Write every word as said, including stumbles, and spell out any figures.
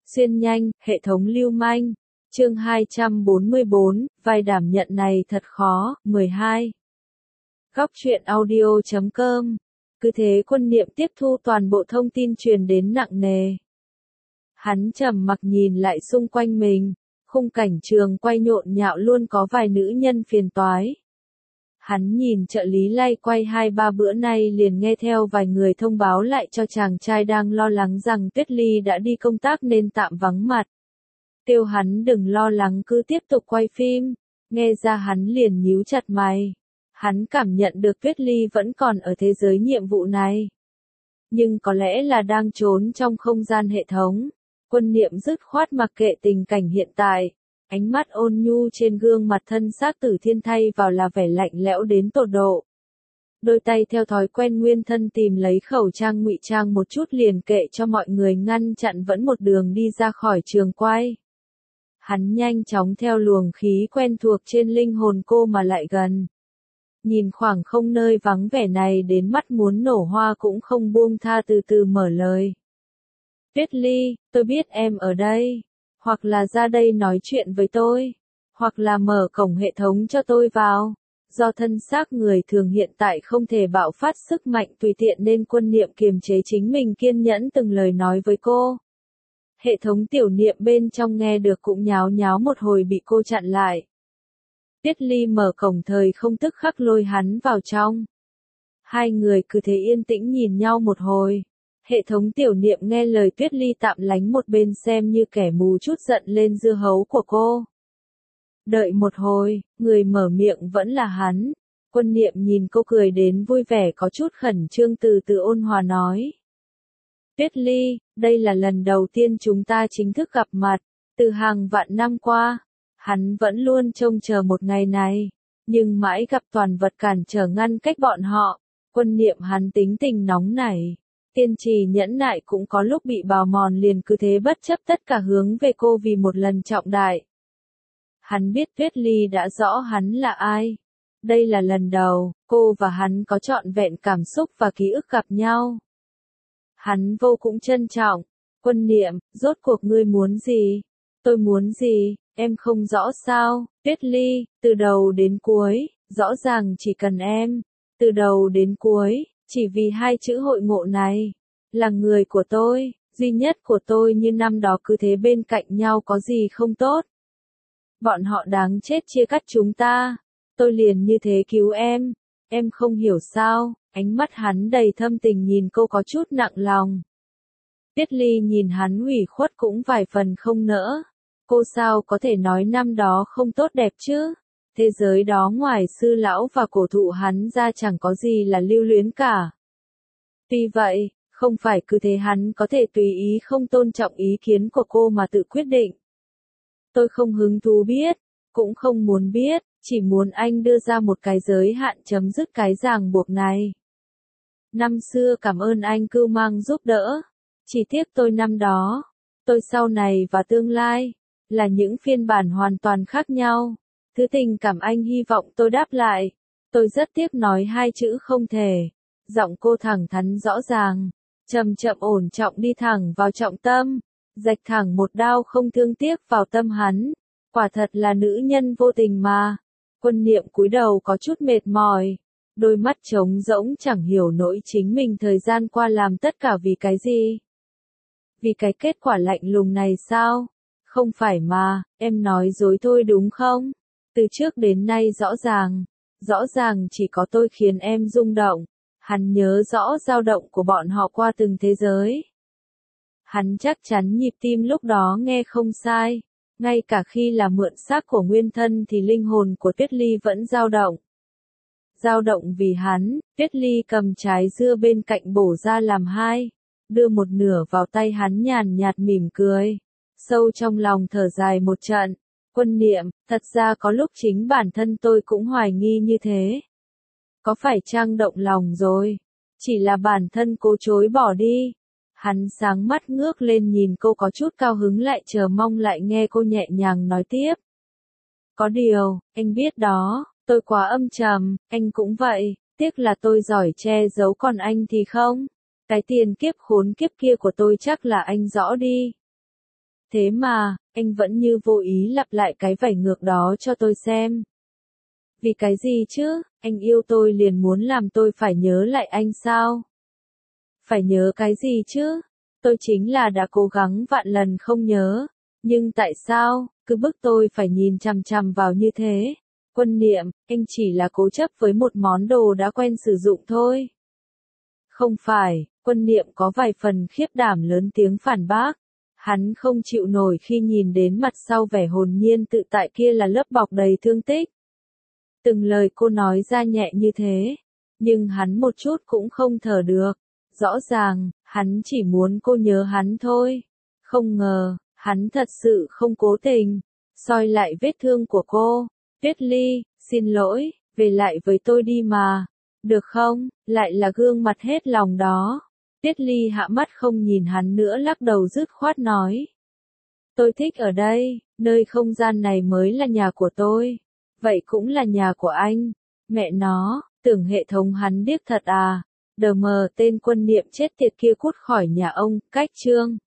Xuyên nhanh, hệ thống lưu manh. Chương hai trăm bốn mươi bốn, vai đảm nhận này thật khó. mười hai. Góc truyện audio chấm com. Cứ thế Quân Niệm tiếp thu toàn bộ thông tin truyền đến nặng nề. Hắn trầm mặc nhìn lại xung quanh mình, khung cảnh trường quay nhộn nhạo luôn có vài nữ nhân phiền toái. Hắn nhìn trợ lý lay quay hai ba bữa nay liền nghe theo vài người thông báo lại cho chàng trai đang lo lắng rằng Tuyết Ly đã đi công tác nên tạm vắng mặt. Kêu hắn đừng lo lắng cứ tiếp tục quay phim, nghe ra hắn liền nhíu chặt mày. Hắn cảm nhận được Tuyết Ly vẫn còn ở thế giới nhiệm vụ này. Nhưng có lẽ là đang trốn trong không gian hệ thống. Quân Niệm dứt khoát mặc kệ tình cảnh hiện tại. Ánh mắt ôn nhu trên gương mặt thân xác Tử Thiên thay vào là vẻ lạnh lẽo đến tột độ. Đôi tay theo thói quen nguyên thân tìm lấy khẩu trang ngụy trang một chút liền kệ cho mọi người ngăn chặn vẫn một đường đi ra khỏi trường quay. Hắn nhanh chóng theo luồng khí quen thuộc trên linh hồn cô mà lại gần. Nhìn khoảng không nơi vắng vẻ này đến mắt muốn nổ hoa cũng không buông tha từ từ mở lời. Tuyết Ly, tôi biết em ở đây. Hoặc là ra đây nói chuyện với tôi. Hoặc là mở cổng hệ thống cho tôi vào. Do thân xác người thường hiện tại không thể bạo phát sức mạnh tùy tiện nên Quân Niệm kiềm chế chính mình kiên nhẫn từng lời nói với cô. Hệ thống tiểu niệm bên trong nghe được cũng nháo nháo một hồi bị cô chặn lại. Tuyết Ly mở cổng thời không tức khắc lôi hắn vào trong. Hai người cứ thế yên tĩnh nhìn nhau một hồi. Hệ thống tiểu niệm nghe lời Tuyết Ly tạm lánh một bên xem như kẻ mù chút giận lên dưa hấu của cô. Đợi một hồi, người mở miệng vẫn là hắn. Quân Niệm nhìn cô cười đến vui vẻ có chút khẩn trương từ từ ôn hòa nói. Tuyết Ly, đây là lần đầu tiên chúng ta chính thức gặp mặt, từ hàng vạn năm qua. Hắn vẫn luôn trông chờ một ngày này, nhưng mãi gặp toàn vật cản trở ngăn cách bọn họ. Quân Niệm hắn tính tình nóng nảy, kiên trì nhẫn nại cũng có lúc bị bào mòn liền cứ thế bất chấp tất cả hướng về cô vì một lần trọng đại. Hắn biết Tuyết Ly đã rõ hắn là ai. Đây là lần đầu, cô và hắn có trọn vẹn cảm xúc và ký ức gặp nhau. Hắn vô cùng trân trọng. Quân Niệm, rốt cuộc ngươi muốn gì? Tôi muốn gì? Em không rõ sao? Tuyết Ly, từ đầu đến cuối, rõ ràng chỉ cần em. Từ đầu đến cuối, chỉ vì hai chữ hội ngộ này. Là người của tôi, duy nhất của tôi như năm đó cứ thế bên cạnh nhau có gì không tốt. Bọn họ đáng chết chia cắt chúng ta. Tôi liền như thế cứu em. Em không hiểu sao? Ánh mắt hắn đầy thâm tình nhìn cô có chút nặng lòng. Tuyết Ly nhìn hắn ủy khuất cũng vài phần không nỡ. Cô sao có thể nói năm đó không tốt đẹp chứ? Thế giới đó ngoài sư lão và cổ thụ hắn ra chẳng có gì là lưu luyến cả. Tuy vậy, không phải cứ thế hắn có thể tùy ý không tôn trọng ý kiến của cô mà tự quyết định. Tôi không hứng thú biết, cũng không muốn biết, chỉ muốn anh đưa ra một cái giới hạn chấm dứt cái ràng buộc này. Năm xưa cảm ơn anh cưu mang giúp đỡ. Chỉ tiếc tôi năm đó, tôi sau này và tương lai, là những phiên bản hoàn toàn khác nhau. Thứ tình cảm anh hy vọng tôi đáp lại. Tôi rất tiếc nói hai chữ không thể. Giọng cô thẳng thắn rõ ràng, chậm chậm ổn trọng đi thẳng vào trọng tâm, rạch thẳng một đao không thương tiếc vào tâm hắn. Quả thật là nữ nhân vô tình mà. Quân Niệm cúi đầu có chút mệt mỏi, đôi mắt trống rỗng chẳng hiểu nỗi chính mình thời gian qua làm tất cả vì cái gì. Vì cái kết quả lạnh lùng này sao? Không phải mà, em nói dối thôi đúng không? Từ trước đến nay rõ ràng, rõ ràng chỉ có tôi khiến em rung động. Hắn nhớ rõ dao động của bọn họ qua từng thế giới. Hắn chắc chắn nhịp tim lúc đó nghe không sai. Ngay cả khi là mượn xác của nguyên thân thì linh hồn của Tuyết Ly vẫn dao động. Dao động vì hắn, Tuyết Ly cầm trái dưa bên cạnh bổ ra làm hai, đưa một nửa vào tay hắn nhàn nhạt mỉm cười. Sâu trong lòng thở dài một trận. Quân Niệm, thật ra có lúc chính bản thân tôi cũng hoài nghi như thế. Có phải Trang động lòng rồi? Chỉ là bản thân cô chối bỏ đi. Hắn sáng mắt ngước lên nhìn cô có chút cao hứng lại chờ mong lại nghe cô nhẹ nhàng nói tiếp. Có điều, anh biết đó, tôi quá âm trầm, anh cũng vậy, tiếc là tôi giỏi che giấu còn anh thì không. Cái tiền kiếp khốn kiếp kia của tôi chắc là anh rõ đi. Thế mà, anh vẫn như vô ý lặp lại cái vảy ngược đó cho tôi xem. Vì cái gì chứ, anh yêu tôi liền muốn làm tôi phải nhớ lại anh sao? Phải nhớ cái gì chứ? Tôi chính là đã cố gắng vạn lần không nhớ. Nhưng tại sao, cứ bức tôi phải nhìn chằm chằm vào như thế? Quân Niệm, anh chỉ là cố chấp với một món đồ đã quen sử dụng thôi. Không phải, Quân Niệm có vài phần khiếp đảm lớn tiếng phản bác. Hắn không chịu nổi khi nhìn đến mặt sau vẻ hồn nhiên tự tại kia là lớp bọc đầy thương tích. Từng lời cô nói ra nhẹ như thế, nhưng hắn một chút cũng không thở được. Rõ ràng, hắn chỉ muốn cô nhớ hắn thôi. Không ngờ, hắn thật sự không cố tình. Soi lại vết thương của cô. Tuyết Ly, xin lỗi, về lại với tôi đi mà. Được không? Lại là gương mặt hết lòng đó. Tuyết Ly hạ mắt không nhìn hắn nữa, lắc đầu dứt khoát nói. Tôi thích ở đây, nơi không gian này mới là nhà của tôi. Vậy cũng là nhà của anh. Mẹ nó, tưởng hệ thống hắn điếc thật à. Đờ mờ, tên Quân Niệm chết tiệt kia cút khỏi nhà ông, cách chương.